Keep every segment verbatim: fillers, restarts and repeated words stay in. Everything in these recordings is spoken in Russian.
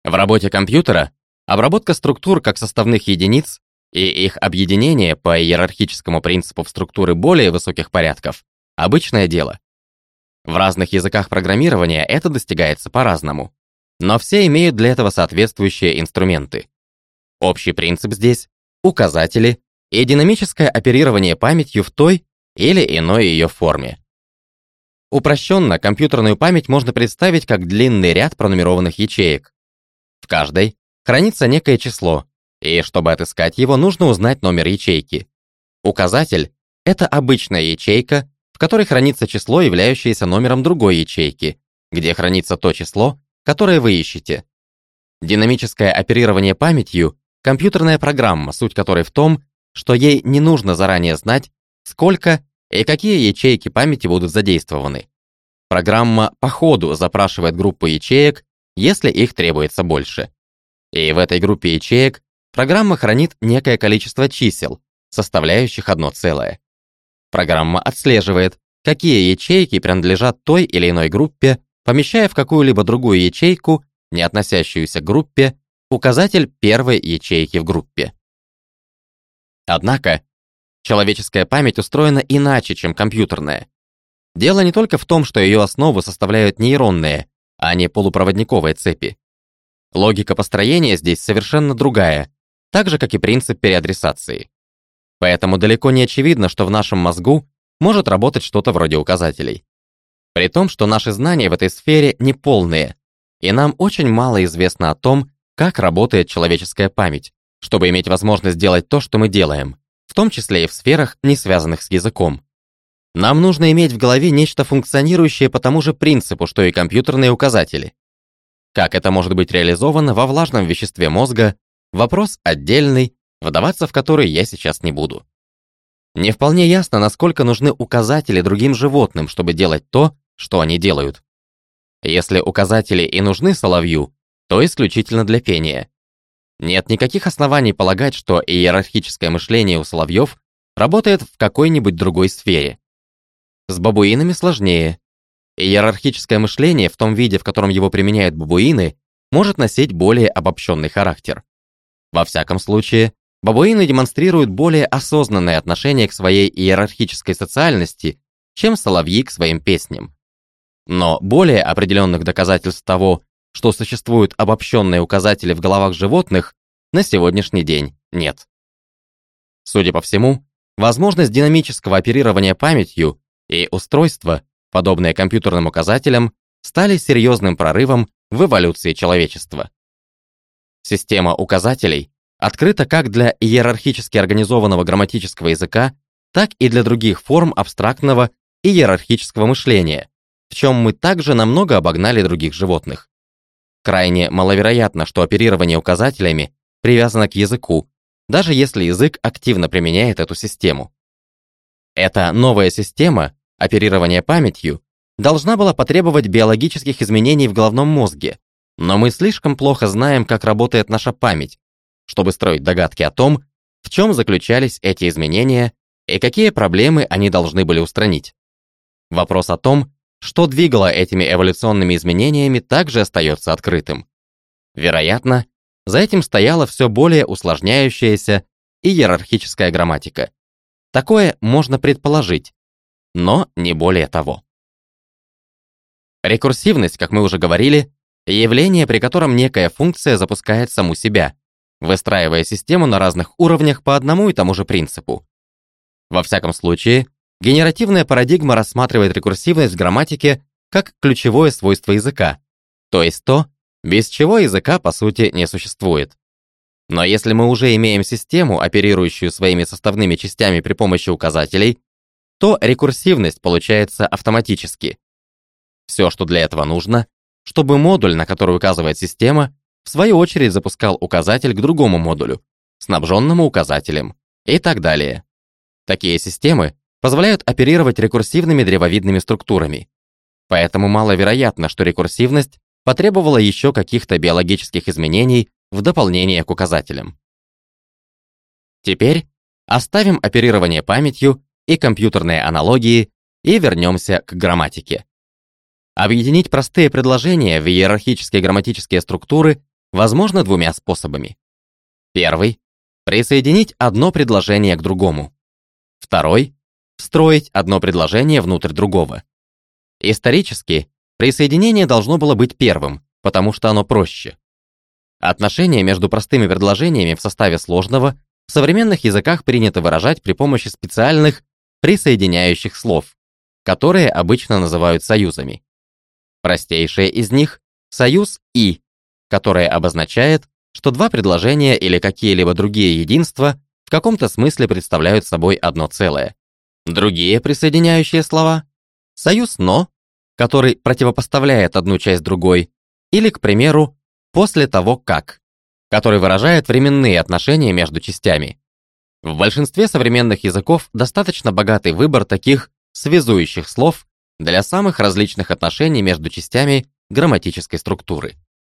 В работе компьютера обработка структур как составных единиц и их объединение по иерархическому принципу в структуры более высоких порядков – обычное дело. В разных языках программирования это достигается по-разному, но все имеют для этого соответствующие инструменты. Общий принцип здесь – указатели и динамическое оперирование памятью в той или иной ее форме. Упрощенно компьютерную память можно представить как длинный ряд пронумерованных ячеек. В каждой хранится некое число, и чтобы отыскать его, нужно узнать номер ячейки. Указатель — это обычная ячейка, в которой хранится число, являющееся номером другой ячейки, где хранится то число, которое вы ищете. Динамическое оперирование памятью — компьютерная программа, суть которой в том, что ей не нужно заранее знать, сколько и какие ячейки памяти будут задействованы. Программа по ходу запрашивает группу ячеек, если их требуется больше. И в этой группе ячеек программа хранит некое количество чисел, составляющих одно целое. Программа отслеживает, какие ячейки принадлежат той или иной группе, помещая в какую-либо другую ячейку, не относящуюся к группе, указатель первой ячейки в группе. Однако, человеческая память устроена иначе, чем компьютерная. Дело не только в том, что ее основу составляют нейронные, а не полупроводниковые цепи. Логика построения здесь совершенно другая, так же, как и принцип переадресации. Поэтому далеко не очевидно, что в нашем мозгу может работать что-то вроде указателей. При том, что наши знания в этой сфере неполные, и нам очень мало известно о том, как работает человеческая память, чтобы иметь возможность делать то, что мы делаем, в том числе и в сферах, не связанных с языком. Нам нужно иметь в голове нечто функционирующее по тому же принципу, что и компьютерные указатели. Как это может быть реализовано во влажном веществе мозга, вопрос отдельный, вдаваться в который я сейчас не буду. Не вполне ясно, насколько нужны указатели другим животным, чтобы делать то, что они делают. Если указатели и нужны соловью, то исключительно для пения. Нет никаких оснований полагать, что иерархическое мышление у соловьев работает в какой-нибудь другой сфере. С бабуинами сложнее. Иерархическое мышление в том виде, в котором его применяют бабуины, может носить более обобщенный характер. Во всяком случае, бабуины демонстрируют более осознанное отношение к своей иерархической социальности, чем соловьи к своим песням. Но более определенных доказательств того, что существуют обобщенные указатели в головах животных, на сегодняшний день нет. Судя по всему, возможность динамического оперирования памятью и устройства, подобные компьютерным указателям, стали серьезным прорывом в эволюции человечества. Система указателей открыта как для иерархически организованного грамматического языка, так и для других форм абстрактного иерархического мышления, в чем мы также намного обогнали других животных. Крайне маловероятно, что оперирование указателями привязано к языку, даже если язык активно применяет эту систему. Эта новая система оперирования памятью должна была потребовать биологических изменений в головном мозге, но мы слишком плохо знаем, как работает наша память, чтобы строить догадки о том, в чем заключались эти изменения и какие проблемы они должны были устранить. Вопрос о том, что двигало этими эволюционными изменениями, также остается открытым. Вероятно, за этим стояла все более усложняющаяся иерархическая грамматика. Такое можно предположить, но не более того. Рекурсивность, как мы уже говорили, явление, при котором некая функция запускает саму себя, выстраивая систему на разных уровнях по одному и тому же принципу. Во всяком случае, генеративная парадигма рассматривает рекурсивность в грамматике как ключевое свойство языка, то есть то, без чего языка по сути не существует. Но если мы уже имеем систему, оперирующую своими составными частями при помощи указателей, то рекурсивность получается автоматически. Все, что для этого нужно, чтобы модуль, на который указывает система, в свою очередь запускал указатель к другому модулю, снабженному указателем, и так далее. Такие системы позволяют оперировать рекурсивными древовидными структурами. Поэтому маловероятно, что рекурсивность потребовала еще каких-то биологических изменений в дополнение к указателям. Теперь оставим оперирование памятью и компьютерные аналогии и вернемся к грамматике. Объединить простые предложения в иерархические грамматические структуры возможно двумя способами. Первый – присоединить одно предложение к другому. Второй – встроить одно предложение внутрь другого. Исторически, присоединение должно было быть первым, потому что оно проще. Отношения между простыми предложениями в составе сложного в современных языках принято выражать при помощи специальных присоединяющих слов, которые обычно называют союзами. Простейшее из них – союз «и», которое обозначает, что два предложения или какие-либо другие единства в каком-то смысле представляют собой одно целое. Другие присоединяющие слова – союз «но», который противопоставляет одну часть другой, или, к примеру, «после того как», который выражает временные отношения между частями. В большинстве современных языков достаточно богатый выбор таких связующих слов для самых различных отношений между частями грамматической структуры.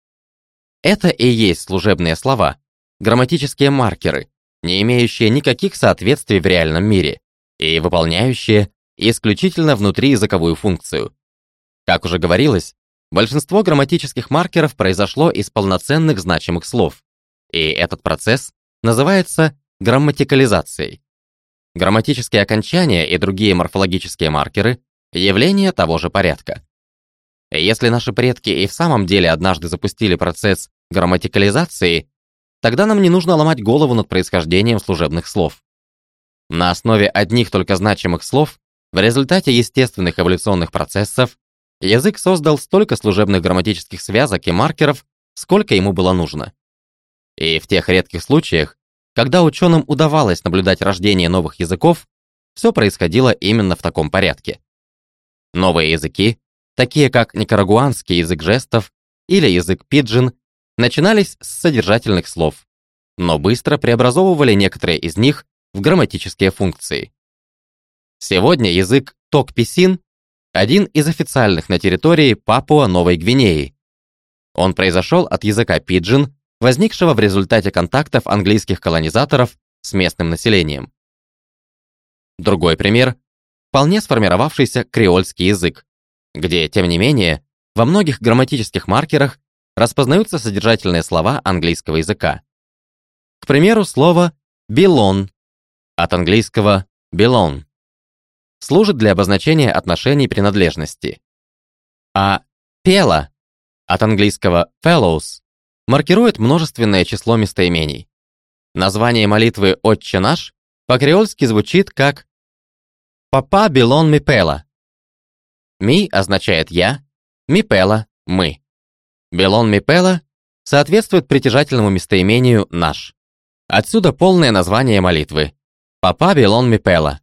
Это и есть служебные слова, грамматические маркеры, не имеющие никаких соответствий в реальном мире и выполняющие исключительно внутриязыковую функцию. Как уже говорилось, большинство грамматических маркеров произошло из полноценных значимых слов, и этот процесс называется грамматикализацией. Грамматические окончания и другие морфологические маркеры – явления того же порядка. Если наши предки и в самом деле однажды запустили процесс грамматикализации, тогда нам не нужно ломать голову над происхождением служебных слов. На основе одних только значимых слов, в результате естественных эволюционных процессов, язык создал столько служебных грамматических связок и маркеров, сколько ему было нужно. И в тех редких случаях, когда ученым удавалось наблюдать рождение новых языков, все происходило именно в таком порядке. Новые языки, такие как никарагуанский язык жестов или язык пиджин, начинались с содержательных слов, но быстро преобразовывали некоторые из них в грамматические функции. Сегодня язык ток-писин – один из официальных на территории Папуа-Новой Гвинеи. Он произошел от языка пиджин, возникшего в результате контактов английских колонизаторов с местным населением. Другой пример – вполне сформировавшийся креольский язык, где, тем не менее, во многих грамматических маркерах распознаются содержательные слова английского языка. К примеру, слово «belong» от английского «belong» служит для обозначения отношений принадлежности, а «пела» от английского «fellows» маркирует множественное число местоимений. Название молитвы «Отче наш» по-креольски звучит как «Папа белон ми пела». «Ми» означает «я», «ми пела» — «мы». «Белон ми пела» соответствует притяжательному местоимению «наш». Отсюда полное название молитвы «Папа белон ми пела».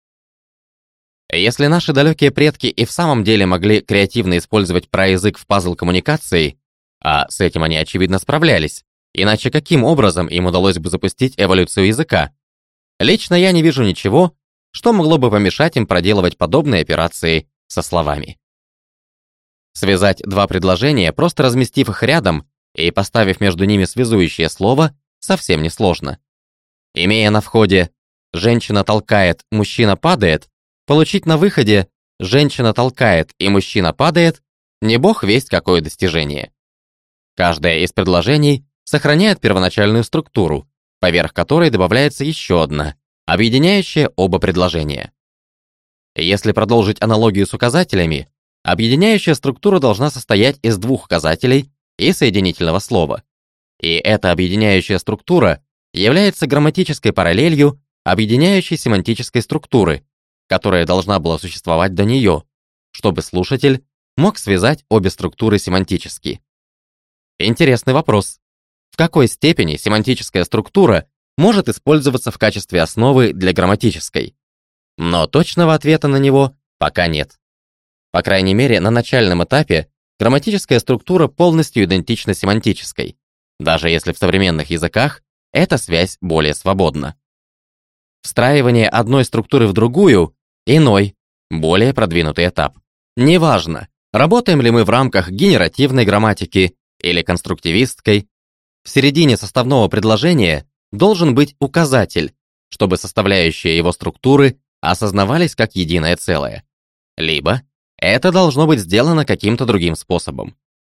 Если наши далекие предки и в самом деле могли креативно использовать праязык в пазл коммуникации, а с этим они, очевидно, справлялись, иначе каким образом им удалось бы запустить эволюцию языка? Лично я не вижу ничего, что могло бы помешать им проделывать подобные операции со словами. Связать два предложения, просто разместив их рядом и поставив между ними связующее слово, совсем не сложно. Имея на входе «женщина толкает, мужчина падает», получить на выходе «женщина толкает и мужчина падает» не бог весть какое достижение. Каждое из предложений сохраняет первоначальную структуру, поверх которой добавляется еще одна, объединяющая оба предложения. Если продолжить аналогию с указателями, объединяющая структура должна состоять из двух указателей и соединительного слова. И эта объединяющая структура является грамматической параллелью объединяющей семантической структуры, которая должна была существовать до нее, чтобы слушатель мог связать обе структуры семантически. Интересный вопрос. В какой степени семантическая структура может использоваться в качестве основы для грамматической? Но точного ответа на него пока нет. По крайней мере, на начальном этапе грамматическая структура полностью идентична семантической, даже если в современных языках эта связь более свободна. Встраивание одной структуры в другую – иной, более продвинутый этап. Неважно, работаем ли мы в рамках генеративной грамматики или конструктивистской, в середине составного предложения должен быть указатель, чтобы составляющие его структуры осознавались как единое целое. Либо это должно быть сделано каким-то другим способом.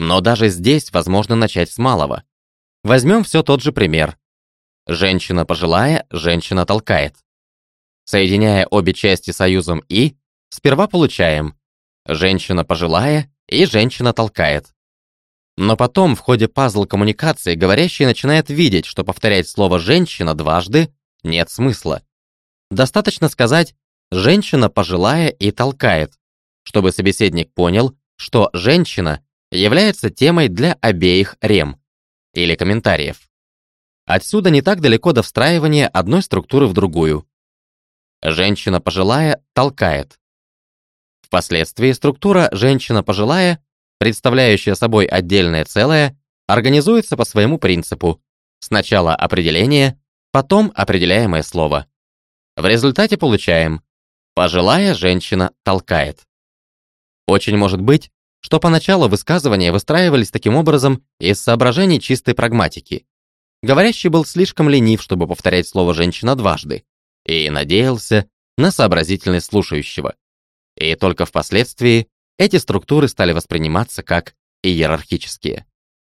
Но даже здесь возможно начать с малого. Возьмем все тот же пример. Женщина пожилая, женщина толкает. Соединяя обе части союзом «и», сперва получаем женщина пожилая и женщина толкает. Но потом в ходе пазл коммуникации говорящий начинает видеть, что повторять слово «женщина» дважды нет смысла. Достаточно сказать «женщина пожилая и толкает», чтобы собеседник понял, что «женщина» является темой для обеих рем или комментариев. Отсюда не так далеко до встраивания одной структуры в другую. Женщина пожилая толкает. Впоследствии структура «женщина пожилая», представляющая собой отдельное целое, организуется по своему принципу. Сначала определение, потом определяемое слово. В результате получаем «пожилая женщина толкает». Очень может быть, что поначалу высказывания выстраивались таким образом из соображений чистой прагматики. Говорящий был слишком ленив, чтобы повторять слово «женщина» дважды, и надеялся на сообразительность слушающего. И только впоследствии эти структуры стали восприниматься как иерархические.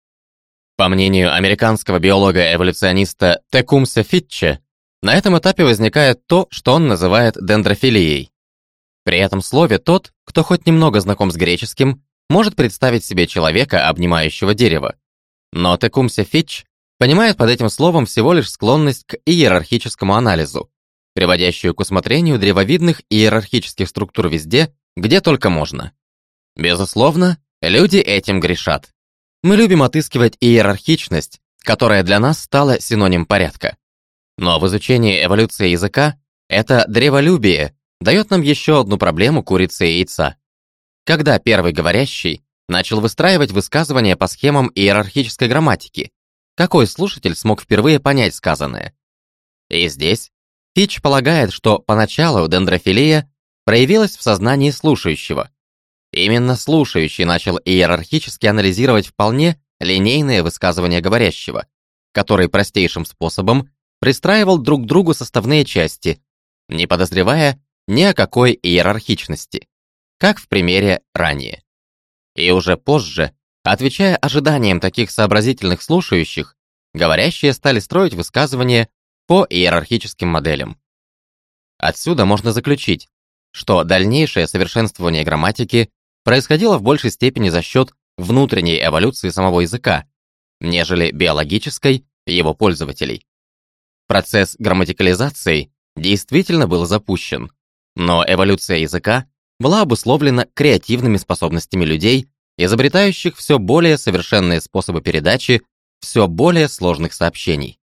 По мнению американского биолога-эволюциониста Текумсе Фитча, на этом этапе возникает то, что он называет дендрофилией. При этом слове тот, кто хоть немного знаком с греческим, может представить себе человека, обнимающего дерево. Но Текумсе Фитч понимает под этим словом всего лишь склонность к иерархическому анализу, приводящую к усмотрению древовидных иерархических структур везде, где только можно. Безусловно, люди этим грешат. Мы любим отыскивать иерархичность, которая для нас стала синоним порядка. Но в изучении эволюции языка это древолюбие дает нам еще одну проблему курицы и яйца. Когда первый говорящий начал выстраивать высказывания по схемам иерархической грамматики, какой слушатель смог впервые понять сказанное? И здесь Фитч полагает, что поначалу дендрофилия проявилась в сознании слушающего. Именно слушающий начал иерархически анализировать вполне линейные высказывания говорящего, который простейшим способом пристраивал друг к другу составные части, не подозревая ни о какой иерархичности, как в примере ранее. И уже позже, отвечая ожиданиям таких сообразительных слушающих, говорящие стали строить высказывания по иерархическим моделям. Отсюда можно заключить, что дальнейшее совершенствование грамматики происходило в большей степени за счет внутренней эволюции самого языка, нежели биологической его пользователей. Процесс грамматикализации действительно был запущен, но эволюция языка была обусловлена креативными способностями людей, изобретающих все более совершенные способы передачи все более сложных сообщений.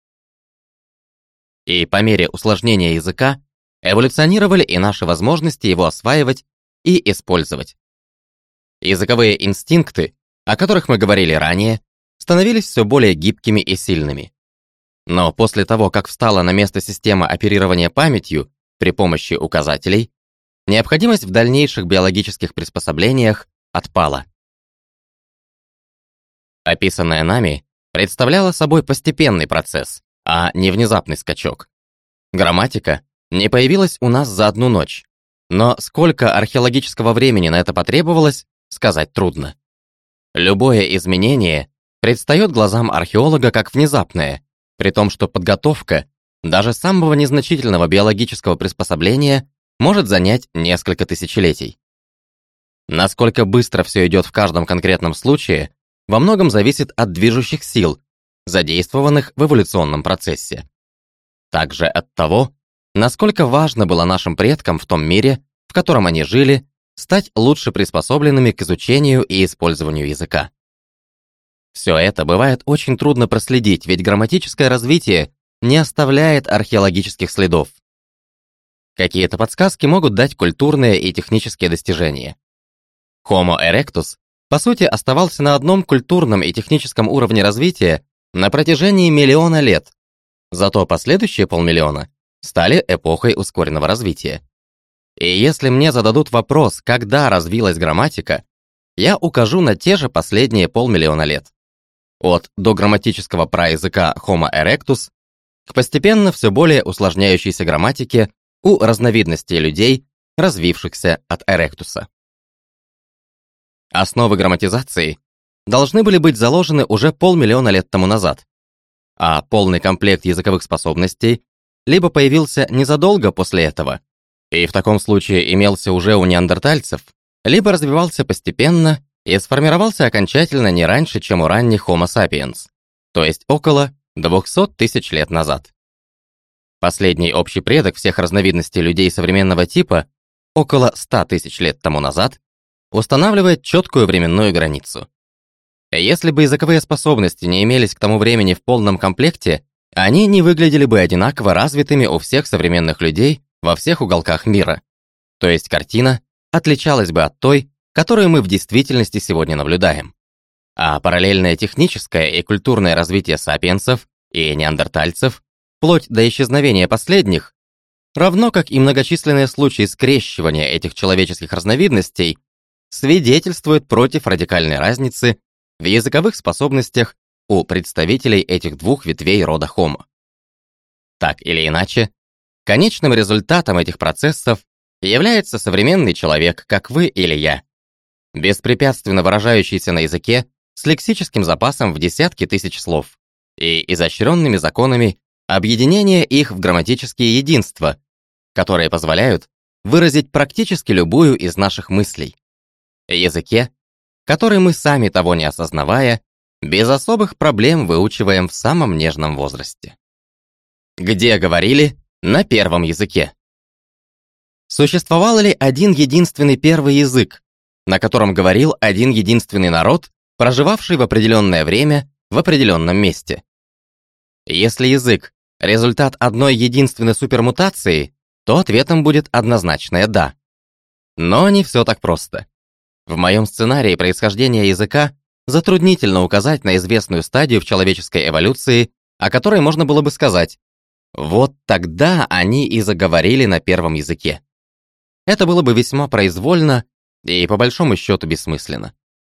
И по мере усложнения языка эволюционировали и наши возможности его осваивать и использовать. Языковые инстинкты, о которых мы говорили ранее, становились все более гибкими и сильными. Но после того, как встала на место система оперирования памятью при помощи указателей, необходимость в дальнейших биологических приспособлениях отпала. Описанное нами представляло собой постепенный процесс, а не внезапный скачок. Грамматика не появилась у нас за одну ночь, но сколько археологического времени на это потребовалось, сказать трудно. Любое изменение предстает глазам археолога как внезапное, при том, что подготовка даже самого незначительного биологического приспособления может занять несколько тысячелетий. Насколько быстро все идет в каждом конкретном случае, во многом зависит от движущих сил, задействованных в эволюционном процессе. Также от того, насколько важно было нашим предкам в том мире, в котором они жили, стать лучше приспособленными к изучению и использованию языка. Все это бывает очень трудно проследить, ведь грамматическое развитие не оставляет археологических следов. Какие-то подсказки могут дать культурные и технические достижения. Homo erectus, по сути, оставался на одном культурном и техническом уровне развития на протяжении миллиона лет, зато последующие полмиллиона стали эпохой ускоренного развития. И если мне зададут вопрос, когда развилась грамматика, я укажу на те же последние полмиллиона лет. От дограмматического праязыка Homo erectus к постепенно все более усложняющейся грамматике у разновидностей людей, развившихся от эректуса. Основы грамматизации должны были быть заложены уже полмиллиона лет тому назад, а полный комплект языковых способностей либо появился незадолго после этого, и в таком случае имелся уже у неандертальцев, либо развивался постепенно и сформировался окончательно не раньше, чем у ранних Homo sapiens, то есть около двухсот тысяч лет назад. Последний общий предок всех разновидностей людей современного типа, около ста тысяч лет тому назад, устанавливает четкую временную границу. Если бы языковые способности не имелись к тому времени в полном комплекте, они не выглядели бы одинаково развитыми у всех современных людей во всех уголках мира. То есть картина отличалась бы от той, которую мы в действительности сегодня наблюдаем. А параллельное техническое и культурное развитие сапиенсов и неандертальцев, вплоть до исчезновения последних, равно как и многочисленные случаи скрещивания этих человеческих разновидностей, свидетельствует против радикальной разницы в языковых способностях у представителей этих двух ветвей рода Homo. Так или иначе, конечным результатом этих процессов является современный человек, как вы или я, беспрепятственно выражающийся на языке с лексическим запасом в десятки тысяч слов и изощренными законами объединения их в грамматические единства, которые позволяют выразить практически любую из наших мыслей. Языке, который мы сами того не осознавая, без особых проблем выучиваем в самом нежном возрасте. Где говорили на первом языке? Существовал ли один единственный первый язык, на котором говорил один единственный народ, проживавший в определенное время в определенном месте? Если язык — результат одной единственной супермутации, то ответом будет однозначное «да». Но не все так просто. В моем сценарии происхождения языка затруднительно указать на известную стадию в человеческой эволюции, о которой можно было бы сказать: вот тогда они и заговорили на первом языке. Это было бы весьма произвольно и, по большому счету, бессмысленно.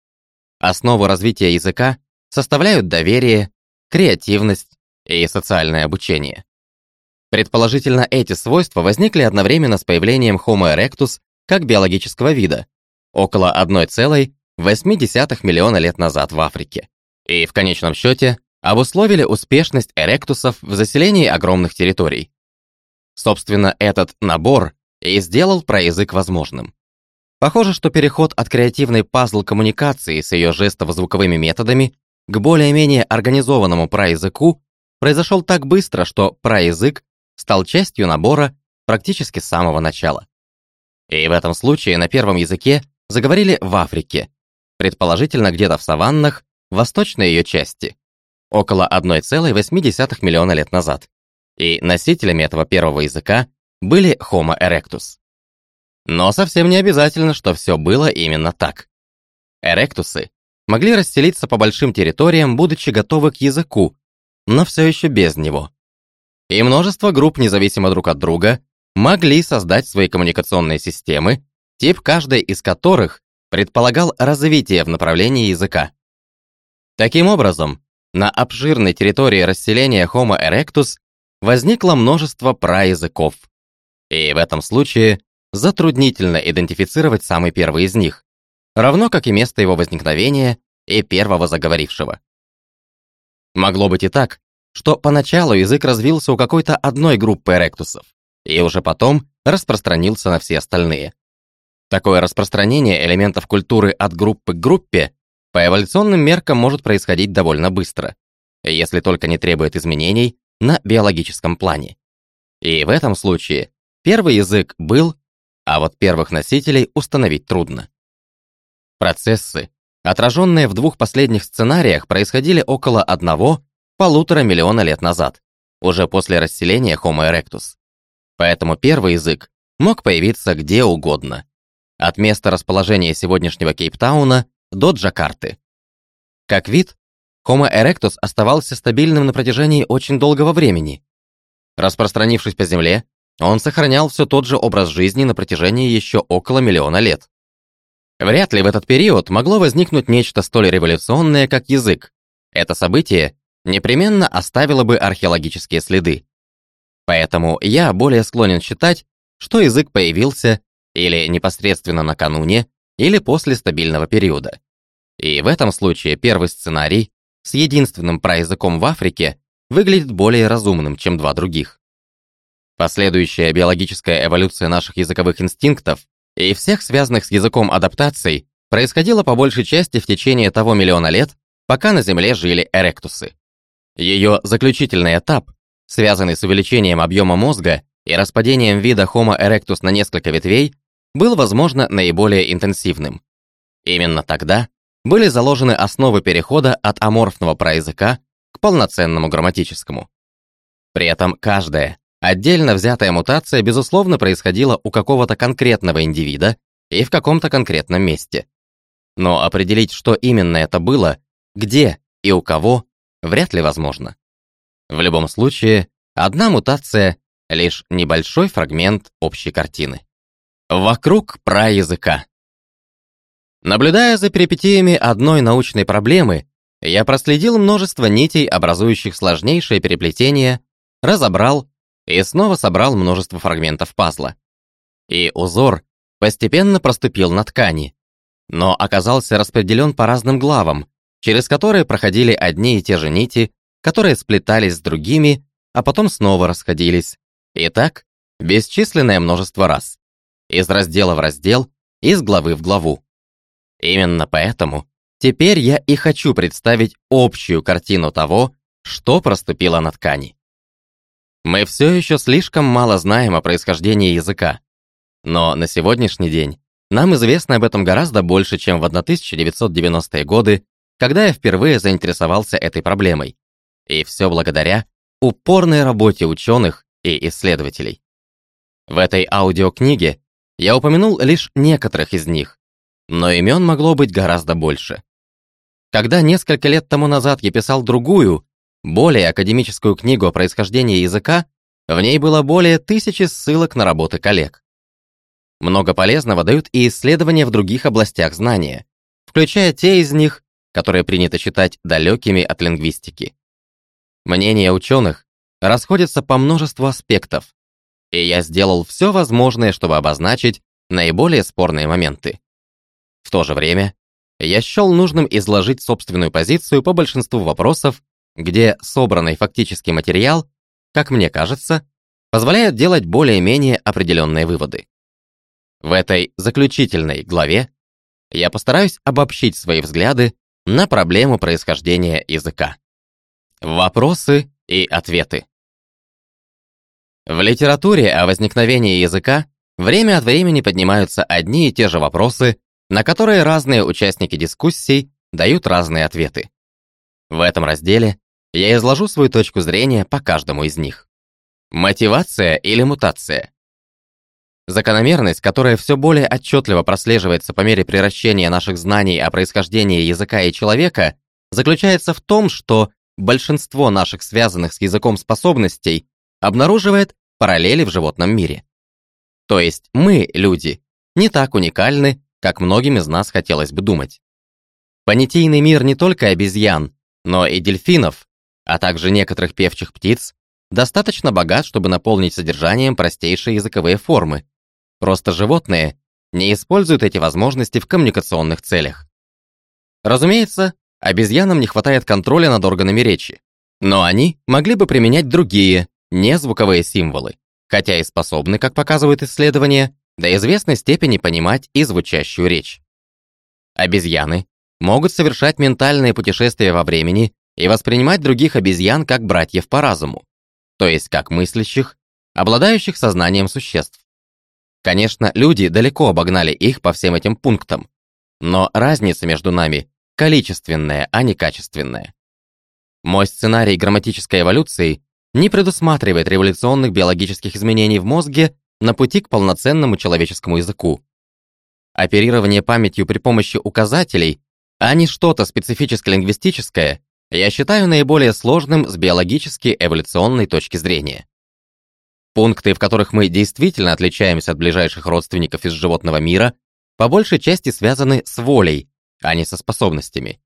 Основу развития языка составляют доверие, креативность и социальное обучение. Предположительно, эти свойства возникли одновременно с появлением Homo erectus как биологического вида, около одной целой восьми десятых миллиона лет назад в Африке, и в конечном счете обусловили успешность эректусов в заселении огромных территорий. Собственно, этот набор и сделал проязык возможным. Похоже, что переход от креативной пазл-коммуникации с ее жестово-звуковыми методами к более-менее организованному праязыку произошел так быстро, что праязык стал частью набора практически с самого начала. И в этом случае на первом языке заговорили в Африке, предположительно где-то в саваннах восточной ее части, около одной целой восьми десятых миллиона лет назад. И носителями этого первого языка были Homo erectus. Но совсем не обязательно, что все было именно так. Эректусы могли расселиться по большим территориям, будучи готовы к языку, но все еще без него. И множество групп, независимо друг от друга, могли создать свои коммуникационные системы, тип каждой из которых предполагал развитие в направлении языка. Таким образом, на обширной территории расселения Homo erectus возникло множество праязыков. И в этом случае затруднительно идентифицировать самый первый из них, равно как и место его возникновения и первого заговорившего. Могло быть и так, что поначалу язык развился у какой-то одной группы эректусов, и уже потом распространился на все остальные. Такое распространение элементов культуры от группы к группе по эволюционным меркам может происходить довольно быстро, если только не требует изменений на биологическом плане. И в этом случае первый язык был, а вот первых носителей установить трудно. Процессы, отраженные в двух последних сценариях, происходили около одного-полутора миллиона лет назад, уже после расселения Homo erectus. Поэтому первый язык мог появиться где угодно, от места расположения сегодняшнего Кейптауна до Джакарты. Как вид, Homo erectus оставался стабильным на протяжении очень долгого времени. Распространившись по Земле, он сохранял все тот же образ жизни на протяжении еще около миллиона лет. Вряд ли в этот период могло возникнуть нечто столь революционное, как язык. Это событие непременно оставило бы археологические следы. Поэтому я более склонен считать, что язык появился или непосредственно накануне, или после стабильного периода. И в этом случае первый сценарий с единственным праязыком в Африке выглядит более разумным, чем два других. Последующая биологическая эволюция наших языковых инстинктов и всех связанных с языком адаптаций происходила по большей части в течение того миллиона лет, пока на Земле жили эректусы. Ее заключительный этап, связанный с увеличением объема мозга и распадением вида Homo erectus на несколько ветвей, был, возможно, наиболее интенсивным. Именно тогда были заложены основы перехода от аморфного праязыка к полноценному грамматическому. При этом каждая отдельно взятая мутация, безусловно, происходила у какого-то конкретного индивида и в каком-то конкретном месте. Но определить, что именно это было, где и у кого, вряд ли возможно. В любом случае, одна мутация — лишь небольшой фрагмент общей картины. Вокруг праязыка. Наблюдая за перипетиями одной научной проблемы, я проследил множество нитей, образующих сложнейшее переплетение, разобрал и снова собрал множество фрагментов пазла. И узор постепенно проступил на ткани, но оказался распределен по разным главам, через которые проходили одни и те же нити, которые сплетались с другими, а потом снова расходились. И так бесчисленное множество раз. Из раздела в раздел, из главы в главу. Именно поэтому теперь я и хочу представить общую картину того, что проступило на ткани. Мы все еще слишком мало знаем о происхождении языка, но на сегодняшний день нам известно об этом гораздо больше, чем в тысяча девятьсот девяностые годы, когда я впервые заинтересовался этой проблемой. И все благодаря упорной работе ученых и исследователей. В этой аудиокниге я упомянул лишь некоторых из них, но имен могло быть гораздо больше. Когда несколько лет тому назад я писал другую, более академическую книгу о происхождении языка, в ней было более тысячи ссылок на работы коллег. Много полезного дают и исследования в других областях знания, включая те из них, которые принято считать далекими от лингвистики. Мнения ученых расходятся по множеству аспектов, и я сделал все возможное, чтобы обозначить наиболее спорные моменты. В то же время я счел нужным изложить собственную позицию по большинству вопросов, где собранный фактический материал, как мне кажется, позволяет делать более-менее определенные выводы. В этой заключительной главе я постараюсь обобщить свои взгляды на проблему происхождения языка. Вопросы и ответы. В литературе о возникновении языка время от времени поднимаются одни и те же вопросы, на которые разные участники дискуссий дают разные ответы. В этом разделе я изложу свою точку зрения по каждому из них. Мотивация или мутация? Закономерность, которая все более отчетливо прослеживается по мере приращения наших знаний о происхождении языка и человека, заключается в том, что большинство наших связанных с языком способностей обнаруживает параллели в животном мире. То есть мы, люди, не так уникальны, как многим из нас хотелось бы думать. Понятийный мир не только обезьян, но и дельфинов, а также некоторых певчих птиц, достаточно богат, чтобы наполнить содержанием простейшие языковые формы. Просто животные не используют эти возможности в коммуникационных целях. Разумеется, обезьянам не хватает контроля над органами речи, но они могли бы применять другие, незвуковые символы, хотя и способны, как показывают исследования, до известной степени понимать и звучащую речь. Обезьяны могут совершать ментальные путешествия во времени и воспринимать других обезьян как братьев по разуму, то есть как мыслящих, обладающих сознанием существ. Конечно, люди далеко обогнали их по всем этим пунктам, но разница между нами количественная, а не качественная. Мой сценарий грамматической эволюции не предусматривает революционных биологических изменений в мозге на пути к полноценному человеческому языку. Оперирование памятью при помощи указателей, а не что-то специфически лингвистическое, я считаю наиболее сложным с биологически эволюционной точки зрения. Пункты, в которых мы действительно отличаемся от ближайших родственников из животного мира, по большей части связаны с волей, а не со способностями.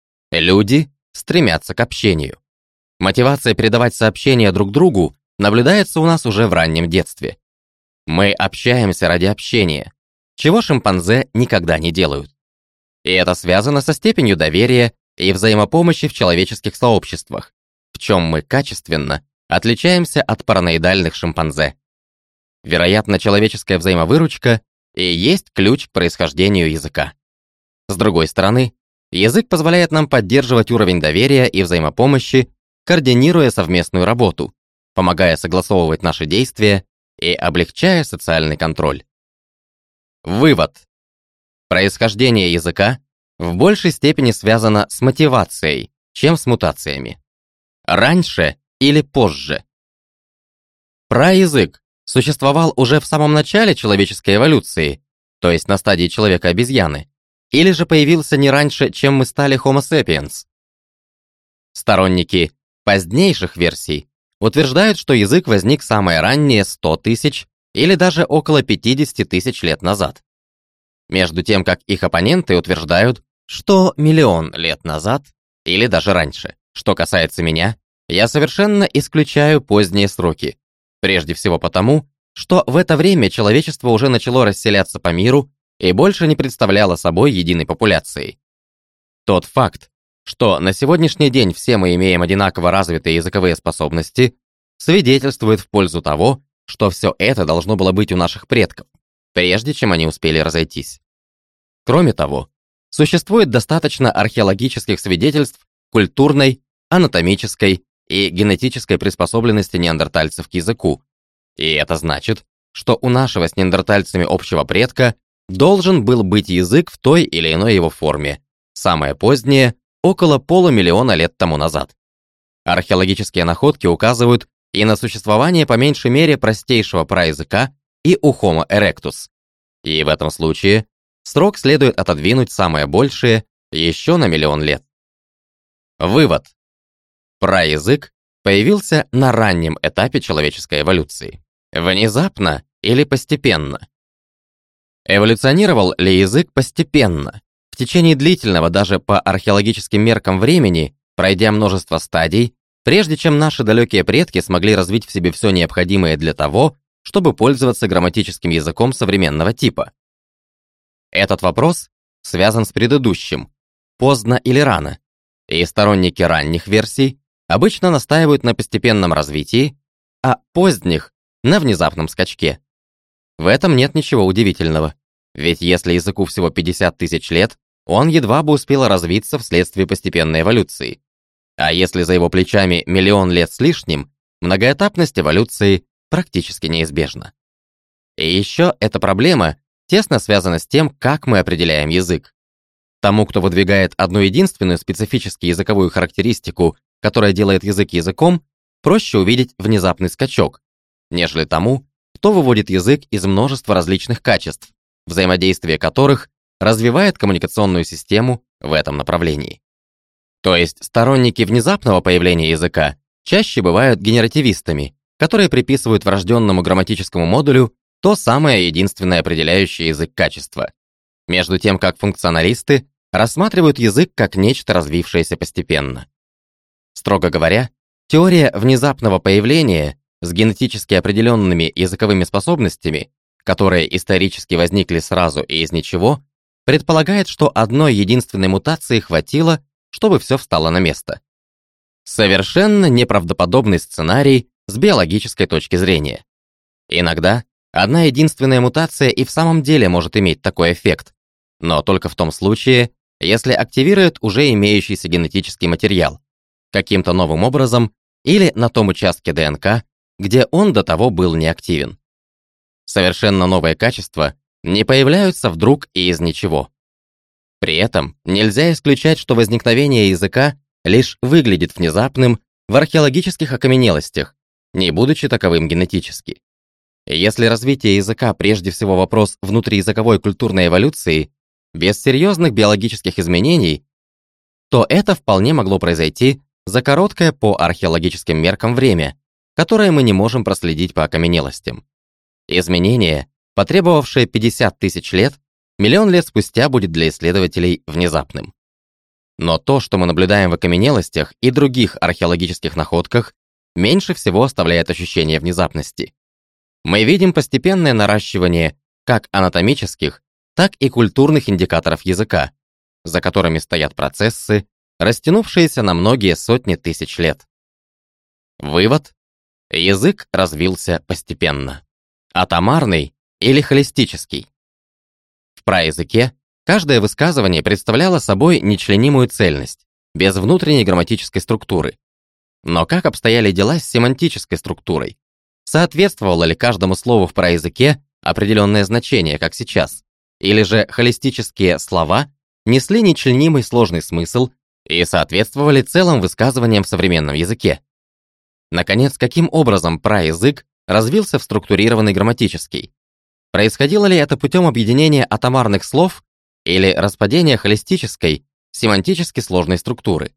Люди стремятся к общению. Мотивация передавать сообщения друг другу наблюдается у нас уже в раннем детстве. Мы общаемся ради общения, чего шимпанзе никогда не делают. И это связано со степенью доверия и взаимопомощи в человеческих сообществах, в чем мы качественно отличаемся от параноидальных шимпанзе. Вероятно, человеческая взаимовыручка и есть ключ к происхождению языка. С другой стороны, язык позволяет нам поддерживать уровень доверия и взаимопомощи, координируя совместную работу, помогая согласовывать наши действия и облегчая социальный контроль. Вывод. Происхождение языка в большей степени связано с мотивацией, чем с мутациями. Раньше или позже. Праязык существовал уже в самом начале человеческой эволюции, то есть на стадии человека-обезьяны, или же появился не раньше, чем мы стали Homo sapiens. Сторонники позднейших версий утверждают, что язык возник самое раннее сто тысяч или даже около пятьдесят тысяч лет назад. Между тем, как их оппоненты утверждают, что миллион лет назад или даже раньше. Что касается меня, я совершенно исключаю поздние сроки. Прежде всего потому, что в это время человечество уже начало расселяться по миру и больше не представляло собой единой популяции. Тот факт, что на сегодняшний день все мы имеем одинаково развитые языковые способности, свидетельствует в пользу того, что все это должно было быть у наших предков, прежде чем они успели разойтись. Кроме того, существует достаточно археологических свидетельств культурной, анатомической и генетической приспособленности неандертальцев к языку, и это значит, что у нашего с неандертальцами общего предка должен был быть язык в той или иной его форме, самое позднее – около полумиллиона лет тому назад. Археологические находки указывают и на существование по меньшей мере простейшего праязыка и у Homo erectus. И в этом случае срок следует отодвинуть самое большее еще на миллион лет. Вывод. Праязык появился на раннем этапе человеческой эволюции. Внезапно или постепенно? Эволюционировал ли язык постепенно, в течение длительного даже по археологическим меркам времени, пройдя множество стадий, прежде чем наши далекие предки смогли развить в себе все необходимое для того, чтобы пользоваться грамматическим языком современного типа? Этот вопрос связан с предыдущим, поздно или рано, и сторонники ранних версий обычно настаивают на постепенном развитии, а поздних — на внезапном скачке. В этом нет ничего удивительного, ведь если языку всего пятьдесят тысяч лет, он едва бы успел развиться вследствие постепенной эволюции. А если за его плечами миллион лет с лишним, многоэтапность эволюции практически неизбежна. И еще эта проблема тесно связана с тем, как мы определяем язык. Тому, кто выдвигает одну единственную специфически языковую характеристику, которая делает язык языком, проще увидеть внезапный скачок, нежели тому, кто выводит язык из множества различных качеств, взаимодействие которых развивает коммуникационную систему в этом направлении. То есть сторонники внезапного появления языка чаще бывают генеративистами, которые приписывают врожденному грамматическому модулю то самое единственное определяющее язык качество, между тем как функционалисты рассматривают язык как нечто развившееся постепенно. Строго говоря, теория внезапного появления с генетически определенными языковыми способностями, которые исторически возникли сразу и из ничего, предполагает, что одной единственной мутации хватило, чтобы все встало на место. Совершенно неправдоподобный сценарий с биологической точки зрения. Иногда одна единственная мутация и в самом деле может иметь такой эффект, но только в том случае, если активирует уже имеющийся генетический материал, каким-то новым образом или на том участке ДНК, где он до того был неактивен. Совершенно новые качества не появляются вдруг и из ничего. При этом нельзя исключать, что возникновение языка лишь выглядит внезапным в археологических окаменелостях, не будучи таковым генетически. Если развитие языка прежде всего вопрос внутриязыковой культурной эволюции, без серьезных биологических изменений, то это вполне могло произойти за короткое по археологическим меркам время, которое мы не можем проследить по окаменелостям. Изменение, потребовавшее пятьдесят тысяч лет, миллион лет спустя будет для исследователей внезапным. Но то, что мы наблюдаем в окаменелостях и других археологических находках, меньше всего оставляет ощущение внезапности. Мы видим постепенное наращивание как анатомических, так и культурных индикаторов языка, за которыми стоят процессы, растянувшиеся на многие сотни тысяч лет. Вывод. Язык развился постепенно. Атомарный или холистический. В праязыке каждое высказывание представляло собой нечленимую цельность, без внутренней грамматической структуры. Но как обстояли дела с семантической структурой? Соответствовало ли каждому слову в праязыке определенное значение, как сейчас? Или же холистические слова несли нечленимый сложный смысл и соответствовали целым высказываниям в современном языке? Наконец, каким образом праязык развился в структурированный грамматический? Происходило ли это путем объединения атомарных слов или распадения холистической, семантически сложной структуры?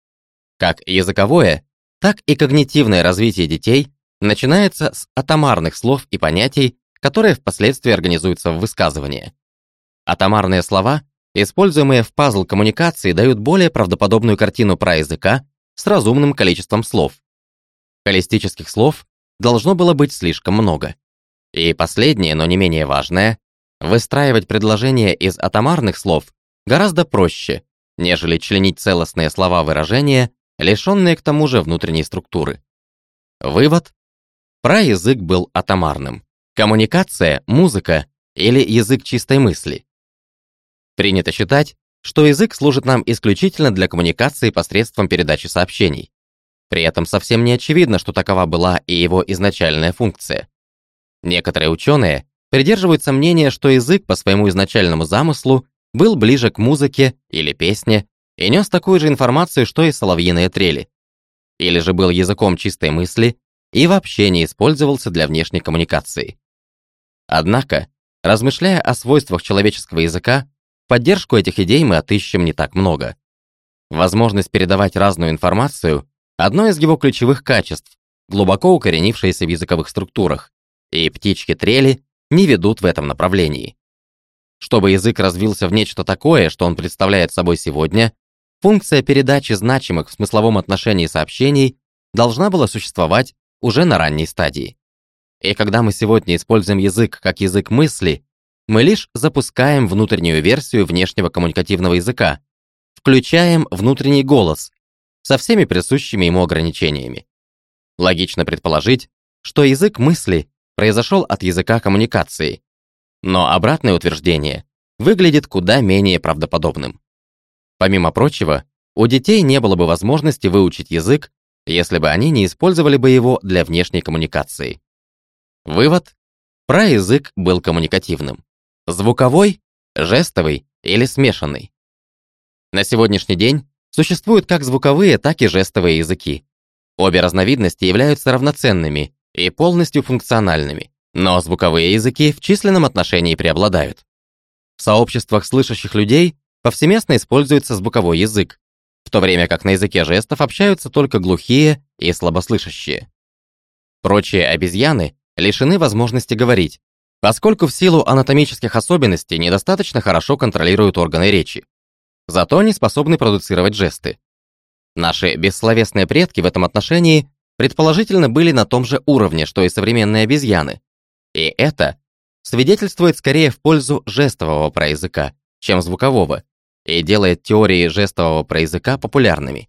Как языковое, так и когнитивное развитие детей начинается с атомарных слов и понятий, которые впоследствии организуются в высказывания. Атомарные слова, используемые в пазл коммуникации, дают более правдоподобную картину праязыка с разумным количеством слов. Холистических слов должно было быть слишком много. И последнее, но не менее важное, выстраивать предложения из атомарных слов гораздо проще, нежели членить целостные слова-выражения, лишенные к тому же внутренней структуры. Вывод. Праязык был атомарным. Коммуникация, музыка или язык чистой мысли. Принято считать, что язык служит нам исключительно для коммуникации посредством передачи сообщений. При этом совсем не очевидно, что такова была и его изначальная функция. Некоторые ученые придерживаются мнения, что язык по своему изначальному замыслу был ближе к музыке или песне и нес такую же информацию, что и соловьиные трели. Или же был языком чистой мысли и вообще не использовался для внешней коммуникации. Однако, размышляя о свойствах человеческого языка, поддержку этих идей мы отыщем не так много. Возможность передавать разную информацию – одно из его ключевых качеств, глубоко укоренившееся в языковых структурах, и птички-трели не ведут в этом направлении. Чтобы язык развился в нечто такое, что он представляет собой сегодня, функция передачи значимых в смысловом отношении сообщений должна была существовать уже на ранней стадии. И когда мы сегодня используем язык как язык мысли, мы лишь запускаем внутреннюю версию внешнего коммуникативного языка, включаем внутренний голос со всеми присущими ему ограничениями. Логично предположить, что язык мысли произошел от языка коммуникации, но обратное утверждение выглядит куда менее правдоподобным. Помимо прочего, у детей не было бы возможности выучить язык, если бы они не использовали бы его для внешней коммуникации. Вывод. Праязык был коммуникативным. Звуковой, жестовый или смешанный. На сегодняшний день существуют как звуковые, так и жестовые языки. Обе разновидности являются равноценными и полностью функциональными, но звуковые языки в численном отношении преобладают. В сообществах слышащих людей повсеместно используется звуковой язык, в то время как на языке жестов общаются только глухие и слабослышащие. Прочие обезьяны лишены возможности говорить, поскольку в силу анатомических особенностей недостаточно хорошо контролируют органы речи. Зато они способны продуцировать жесты. Наши бессловесные предки в этом отношении предположительно были на том же уровне, что и современные обезьяны. И это свидетельствует скорее в пользу жестового праязыка, чем звукового, и делает теории жестового праязыка популярными.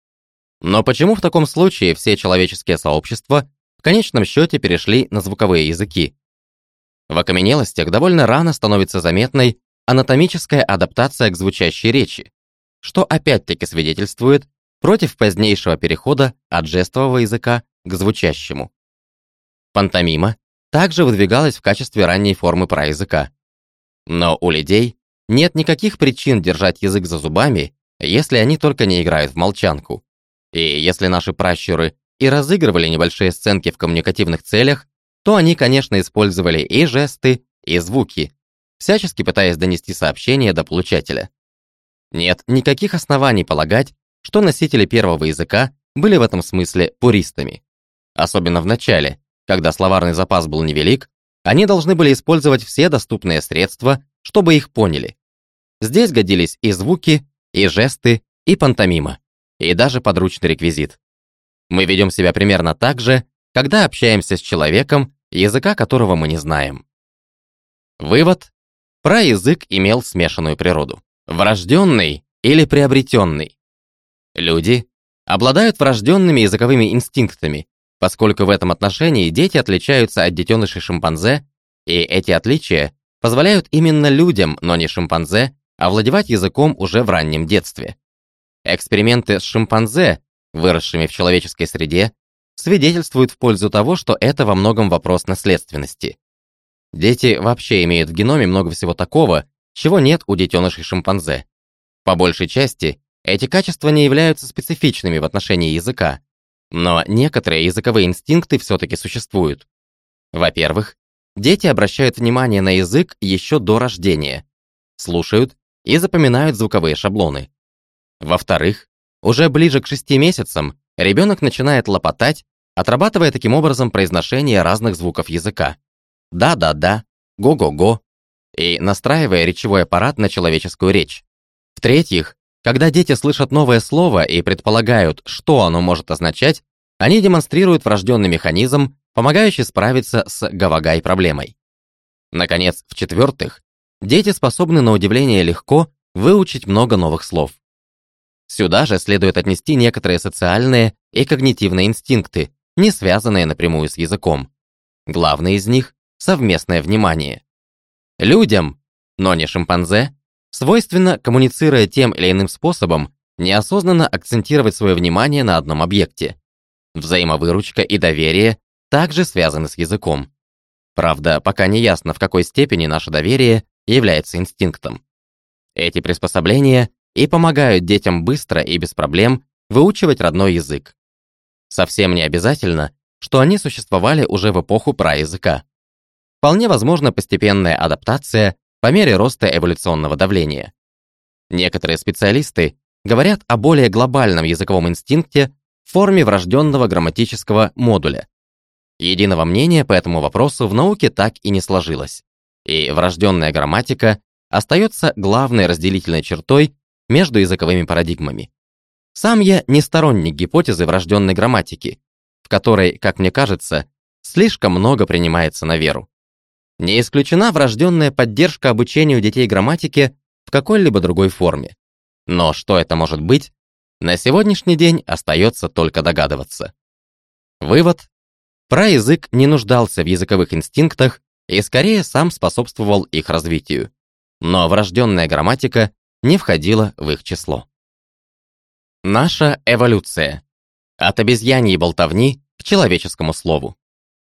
Но почему в таком случае все человеческие сообщества в конечном счете перешли на звуковые языки? В окаменелостях довольно рано становится заметной анатомическая адаптация к звучащей речи, что опять-таки свидетельствует против позднейшего перехода от жестового языка к звучащему. Пантомима также выдвигалась в качестве ранней формы праязыка. Но у людей нет никаких причин держать язык за зубами, если они только не играют в молчанку. И если наши пращуры и разыгрывали небольшие сценки в коммуникативных целях, то они, конечно, использовали и жесты, и звуки, всячески пытаясь донести сообщение до получателя. Нет никаких оснований полагать, что носители первого языка были в этом смысле пуристами. Особенно в начале, когда словарный запас был невелик, они должны были использовать все доступные средства, чтобы их поняли. Здесь годились и звуки, и жесты, и пантомима, и даже подручный реквизит. Мы ведем себя примерно так же, когда общаемся с человеком, языка которого мы не знаем. Вывод. Праязык имел смешанную природу. Врожденный или приобретенный? Люди обладают врожденными языковыми инстинктами, поскольку в этом отношении дети отличаются от детенышей шимпанзе, и эти отличия позволяют именно людям, но не шимпанзе, овладевать языком уже в раннем детстве. Эксперименты с шимпанзе, выросшими в человеческой среде, свидетельствуют в пользу того, что это во многом вопрос наследственности. Дети вообще имеют в геноме много всего такого, чего нет у детенышей шимпанзе. По большей части, эти качества не являются специфичными в отношении языка, но некоторые языковые инстинкты все-таки существуют. Во-первых, дети обращают внимание на язык еще до рождения, слушают и запоминают звуковые шаблоны. Во-вторых, уже ближе к шести месяцам ребенок начинает лопотать, отрабатывая таким образом произношение разных звуков языка. Да-да-да, го-го-го, и настраивая речевой аппарат на человеческую речь. В-третьих, когда дети слышат новое слово и предполагают, что оно может означать, они демонстрируют врожденный механизм, помогающий справиться с гавагай-проблемой. Наконец, в-четвертых, дети способны на удивление легко выучить много новых слов. Сюда же следует отнести некоторые социальные и когнитивные инстинкты, не связанные напрямую с языком. Главный из них — совместное внимание. Людям, но не шимпанзе, свойственно, коммуницируя тем или иным способом, неосознанно акцентировать свое внимание на одном объекте. Взаимовыручка и доверие также связаны с языком. Правда, пока не ясно, в какой степени наше доверие является инстинктом. Эти приспособления и помогают детям быстро и без проблем выучивать родной язык. Совсем не обязательно, что они существовали уже в эпоху праязыка. Вполне возможна постепенная адаптация по мере роста эволюционного давления. Некоторые специалисты говорят о более глобальном языковом инстинкте в форме врожденного грамматического модуля. Единого мнения по этому вопросу в науке так и не сложилось, и врожденная грамматика остается главной разделительной чертой между языковыми парадигмами. Сам я не сторонник гипотезы врожденной грамматики, в которой, как мне кажется, слишком много принимается на веру. Не исключена врожденная поддержка обучению детей грамматике в какой-либо другой форме. Но что это может быть, на сегодняшний день остается только догадываться. Вывод: праязык не нуждался в языковых инстинктах и скорее сам способствовал их развитию. Но врожденная грамматика не входила в их число. Наша эволюция. От обезьяньей болтовни к человеческому слову.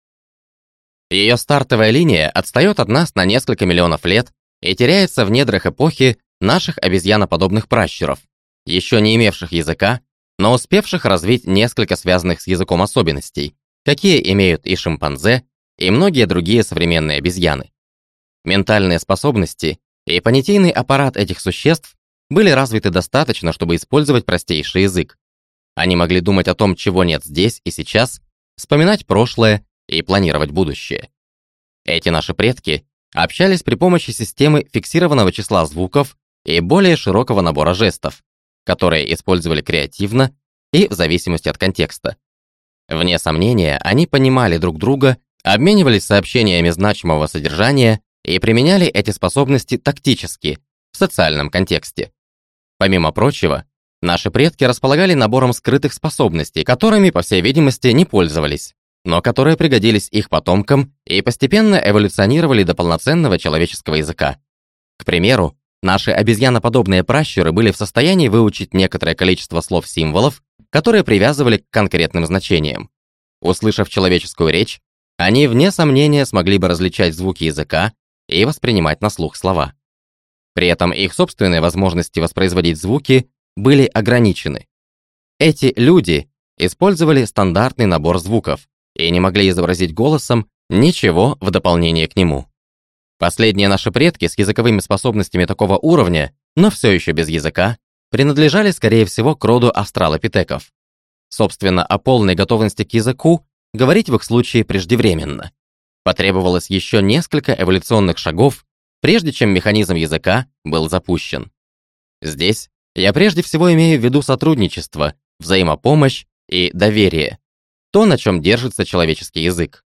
Ее стартовая линия отстает от нас на несколько миллионов лет и теряется в недрах эпохи наших обезьяноподобных пращуров, еще не имевших языка, но успевших развить несколько связанных с языком особенностей, какие имеют и шимпанзе, и многие другие современные обезьяны. Ментальные способности и понятийный аппарат этих существ были развиты достаточно, чтобы использовать простейший язык. Они могли думать о том, чего нет здесь и сейчас, вспоминать прошлое и планировать будущее. Эти наши предки общались при помощи системы фиксированного числа звуков и более широкого набора жестов, которые использовали креативно и в зависимости от контекста. Вне сомнения, они понимали друг друга, обменивались сообщениями значимого содержания и применяли эти способности тактически, в социальном контексте. Помимо прочего, наши предки располагали набором скрытых способностей, которыми, по всей видимости, не пользовались, но которые пригодились их потомкам и постепенно эволюционировали до полноценного человеческого языка. К примеру, наши обезьяноподобные пращуры были в состоянии выучить некоторое количество слов-символов, которые привязывали к конкретным значениям. Услышав человеческую речь, они, вне сомнения, смогли бы различать звуки языка и воспринимать на слух слова. При этом их собственные возможности воспроизводить звуки были ограничены. Эти люди использовали стандартный набор звуков и не могли изобразить голосом ничего в дополнение к нему. Последние наши предки с языковыми способностями такого уровня, но все еще без языка, принадлежали, скорее всего, к роду австралопитеков. Собственно, о полной готовности к языку говорить в их случае преждевременно. Потребовалось еще несколько эволюционных шагов, прежде чем механизм языка был запущен. Здесь я прежде всего имею в виду сотрудничество, взаимопомощь и доверие. То, на чем держится человеческий язык.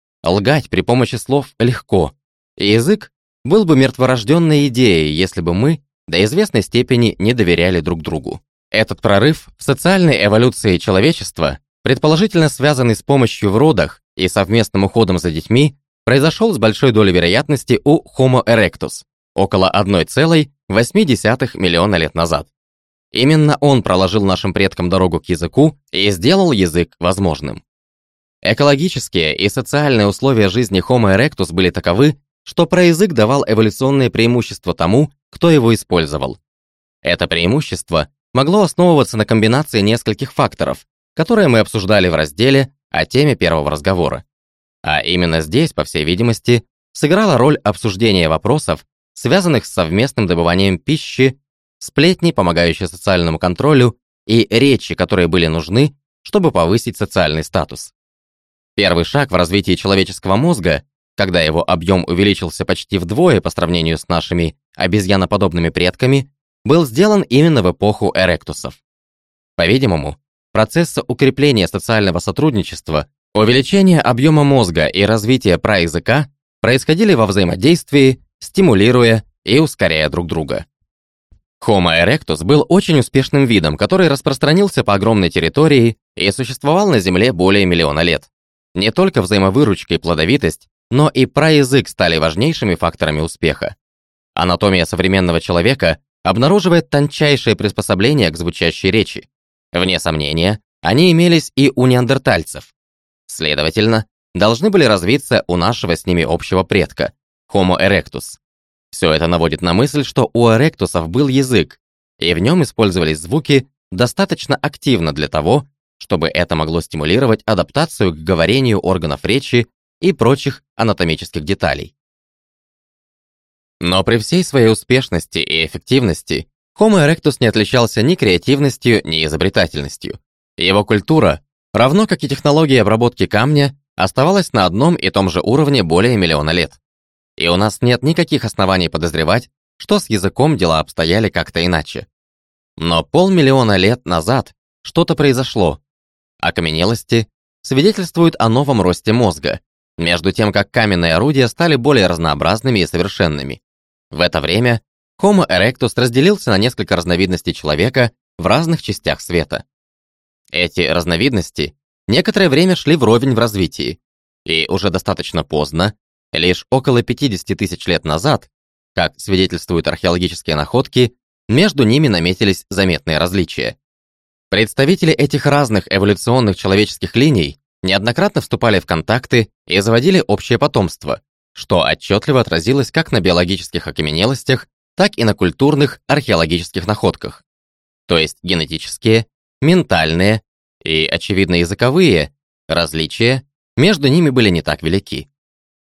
Лгать при помощи слов легко, и язык был бы мертворожденной идеей, если бы мы до известной степени не доверяли друг другу. Этот прорыв в социальной эволюции человечества, предположительно связанный с помощью в родах и совместным уходом за детьми, произошел с большой долей вероятности у Homo erectus около одна целая восемь десятых миллиона лет назад. Именно он проложил нашим предкам дорогу к языку и сделал язык возможным. Экологические и социальные условия жизни Homo erectus были таковы, что проязык давал эволюционные преимущества тому, кто его использовал. Это преимущество могло основываться на комбинации нескольких факторов, которые мы обсуждали в разделе о теме первого разговора. А именно здесь, по всей видимости, сыграла роль обсуждения вопросов, связанных с совместным добыванием пищи, сплетни, помогающие социальному контролю, и речи, которые были нужны, чтобы повысить социальный статус. Первый шаг в развитии человеческого мозга, когда его объем увеличился почти вдвое по сравнению с нашими обезьяноподобными предками, был сделан именно в эпоху эректусов. По-видимому, процессы укрепления социального сотрудничества, увеличения объема мозга и развития праязыка происходили во взаимодействии, стимулируя и ускоряя друг друга. Homo erectus был очень успешным видом, который распространился по огромной территории и существовал на Земле более миллиона лет. Не только взаимовыручка и плодовитость, но и праязык стали важнейшими факторами успеха. Анатомия современного человека обнаруживает тончайшее приспособление к звучащей речи. Вне сомнения, они имелись и у неандертальцев. Следовательно, должны были развиться у нашего с ними общего предка, Homo erectus. Все это наводит на мысль, что у эректусов был язык, и в нем использовались звуки достаточно активно для того, чтобы это могло стимулировать адаптацию к говорению органов речи и прочих анатомических деталей. Но при всей своей успешности и эффективности Homo erectus не отличался ни креативностью, ни изобретательностью. Его культура, равно как и технология обработки камня, оставалась на одном и том же уровне более миллиона лет. И у нас нет никаких оснований подозревать, что с языком дела обстояли как-то иначе. Но полмиллиона лет назад что-то произошло. Окаменелости свидетельствуют о новом росте мозга, между тем как каменные орудия стали более разнообразными и совершенными. В это время Homo erectus разделился на несколько разновидностей человека в разных частях света. Эти разновидности некоторое время шли вровень в развитии, и уже достаточно поздно, лишь около пятидесяти тысяч лет назад, как свидетельствуют археологические находки, между ними наметились заметные различия. Представители этих разных эволюционных человеческих линий неоднократно вступали в контакты и заводили общее потомство, что отчетливо отразилось как на биологических окаменелостях, так и на культурных археологических находках. То есть генетические, ментальные и, очевидно, языковые различия между ними были не так велики.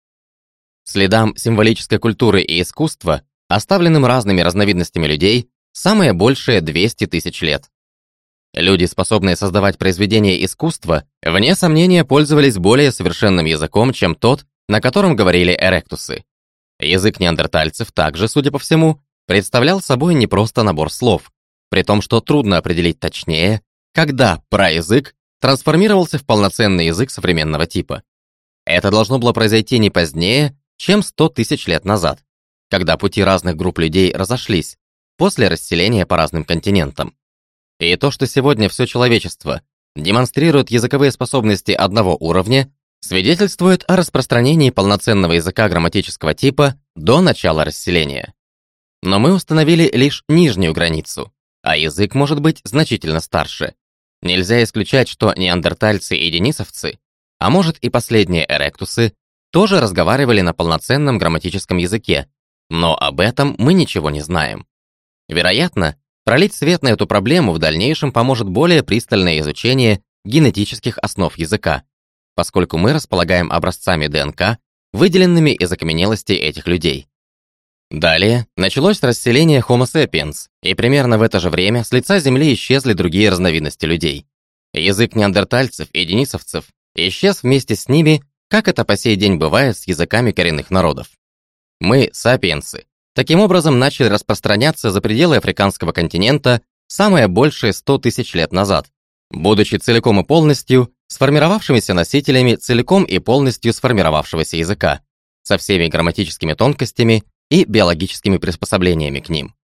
Следам символической культуры и искусства, оставленным разными разновидностями людей, самое большее двести тысяч лет. Люди, способные создавать произведения искусства, вне сомнения пользовались более совершенным языком, чем тот, на котором говорили эректусы. Язык неандертальцев также, судя по всему, представлял собой не просто набор слов, при том, что трудно определить точнее, когда праязык трансформировался в полноценный язык современного типа. Это должно было произойти не позднее, чем сто тысяч лет назад, когда пути разных групп людей разошлись, после расселения по разным континентам. И то, что сегодня все человечество демонстрирует языковые способности одного уровня, свидетельствует о распространении полноценного языка грамматического типа до начала расселения. Но мы установили лишь нижнюю границу, а язык может быть значительно старше. Нельзя исключать, что неандертальцы и денисовцы, а может и последние эректусы, тоже разговаривали на полноценном грамматическом языке, но об этом мы ничего не знаем. Вероятно, пролить свет на эту проблему в дальнейшем поможет более пристальное изучение генетических основ языка, поскольку мы располагаем образцами ДНК, выделенными из окаменелостей этих людей. Далее началось расселение Homo sapiens, и примерно в это же время с лица Земли исчезли другие разновидности людей. Язык неандертальцев и денисовцев исчез вместе с ними, как это по сей день бывает с языками коренных народов. Мы, сапиенсы, таким образом начали распространяться за пределы африканского континента самое большее сто тысяч лет назад, будучи целиком и полностью сформировавшимися носителями целиком и полностью сформировавшегося языка, со всеми грамматическими тонкостями и биологическими приспособлениями к ним.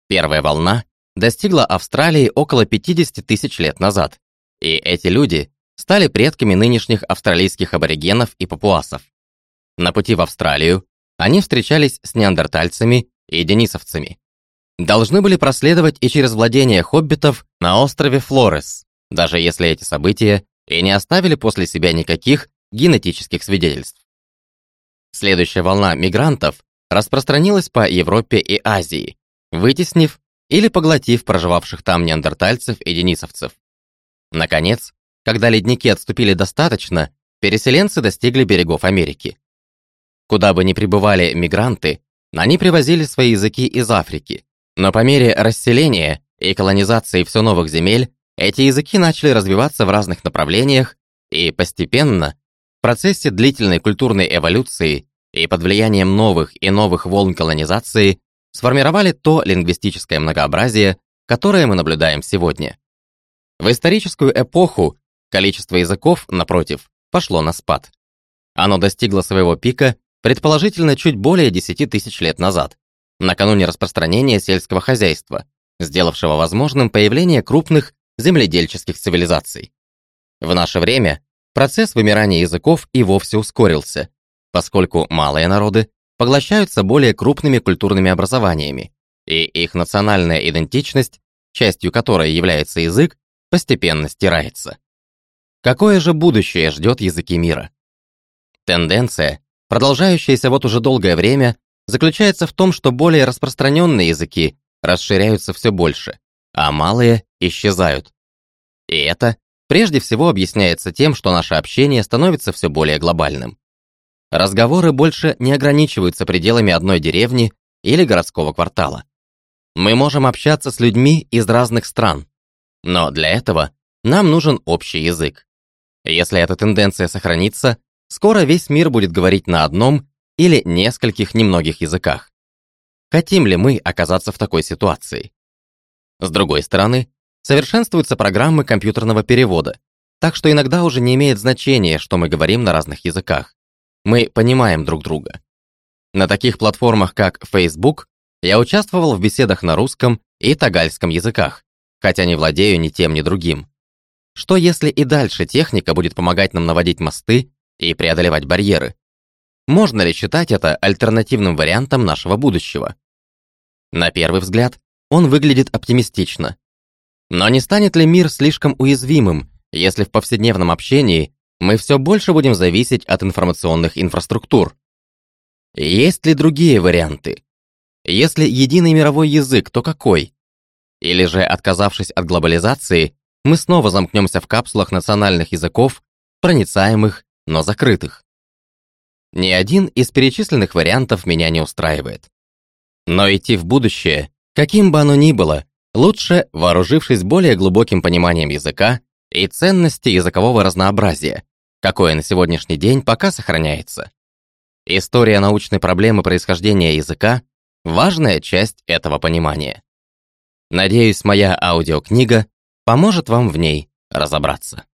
Первая волна достигла Австралии около пятидесяти тысяч лет назад, и эти люди стали предками нынешних австралийских аборигенов и папуасов. На пути в Австралию они встречались с неандертальцами и денисовцами. Должны были проследовать и через владения хоббитов на острове Флорес, даже если эти события и не оставили после себя никаких генетических свидетельств. Следующая волна мигрантов распространилась по Европе и Азии, вытеснив или поглотив проживавших там неандертальцев и денисовцев. Наконец, когда ледники отступили достаточно, переселенцы достигли берегов Америки. Куда бы ни прибывали мигранты, они привозили свои языки из Африки, но по мере расселения и колонизации все новых земель эти языки начали развиваться в разных направлениях и постепенно, в процессе длительной культурной эволюции и под влиянием новых и новых волн колонизации, сформировали то лингвистическое многообразие, которое мы наблюдаем сегодня. В историческую эпоху количество языков, напротив, пошло на спад. Оно достигло своего пика предположительно чуть более десяти тысяч лет назад, накануне распространения сельского хозяйства, сделавшего возможным появление крупных земледельческих цивилизаций. В наше время процесс вымирания языков и вовсе ускорился, поскольку малые народы поглощаются более крупными культурными образованиями, и их национальная идентичность, частью которой является язык, постепенно стирается. Какое же будущее ждет языки мира? Тенденция, продолжающаяся вот уже долгое время, заключается в том, что более распространенные языки расширяются все больше, а малые исчезают. И это прежде всего объясняется тем, что наше общение становится все более глобальным. Разговоры больше не ограничиваются пределами одной деревни или городского квартала. Мы можем общаться с людьми из разных стран, но для этого нам нужен общий язык. Если эта тенденция сохранится, скоро весь мир будет говорить на одном или нескольких немногих языках. Хотим ли мы оказаться в такой ситуации? С другой стороны, совершенствуются программы компьютерного перевода, так что иногда уже не имеет значения, что мы говорим на разных языках. Мы понимаем друг друга. На таких платформах, как Facebook, я участвовал в беседах на русском и тагальском языках, хотя не владею ни тем, ни другим. Что если и дальше техника будет помогать нам наводить мосты и преодолевать барьеры? Можно ли считать это альтернативным вариантом нашего будущего? На первый взгляд, он выглядит оптимистично. Но не станет ли мир слишком уязвимым, если в повседневном общении мы все больше будем зависеть от информационных инфраструктур? Есть ли другие варианты? Если единый мировой язык, то какой? Или же, отказавшись от глобализации, мы снова замкнемся в капсулах национальных языков, проницаемых, но закрытых? Ни один из перечисленных вариантов меня не устраивает. Но идти в будущее, каким бы оно ни было, лучше, вооружившись более глубоким пониманием языка и ценности языкового разнообразия, какое на сегодняшний день пока сохраняется. История научной проблемы происхождения языка – важная часть этого понимания. Надеюсь, моя аудиокнига поможет вам в ней разобраться.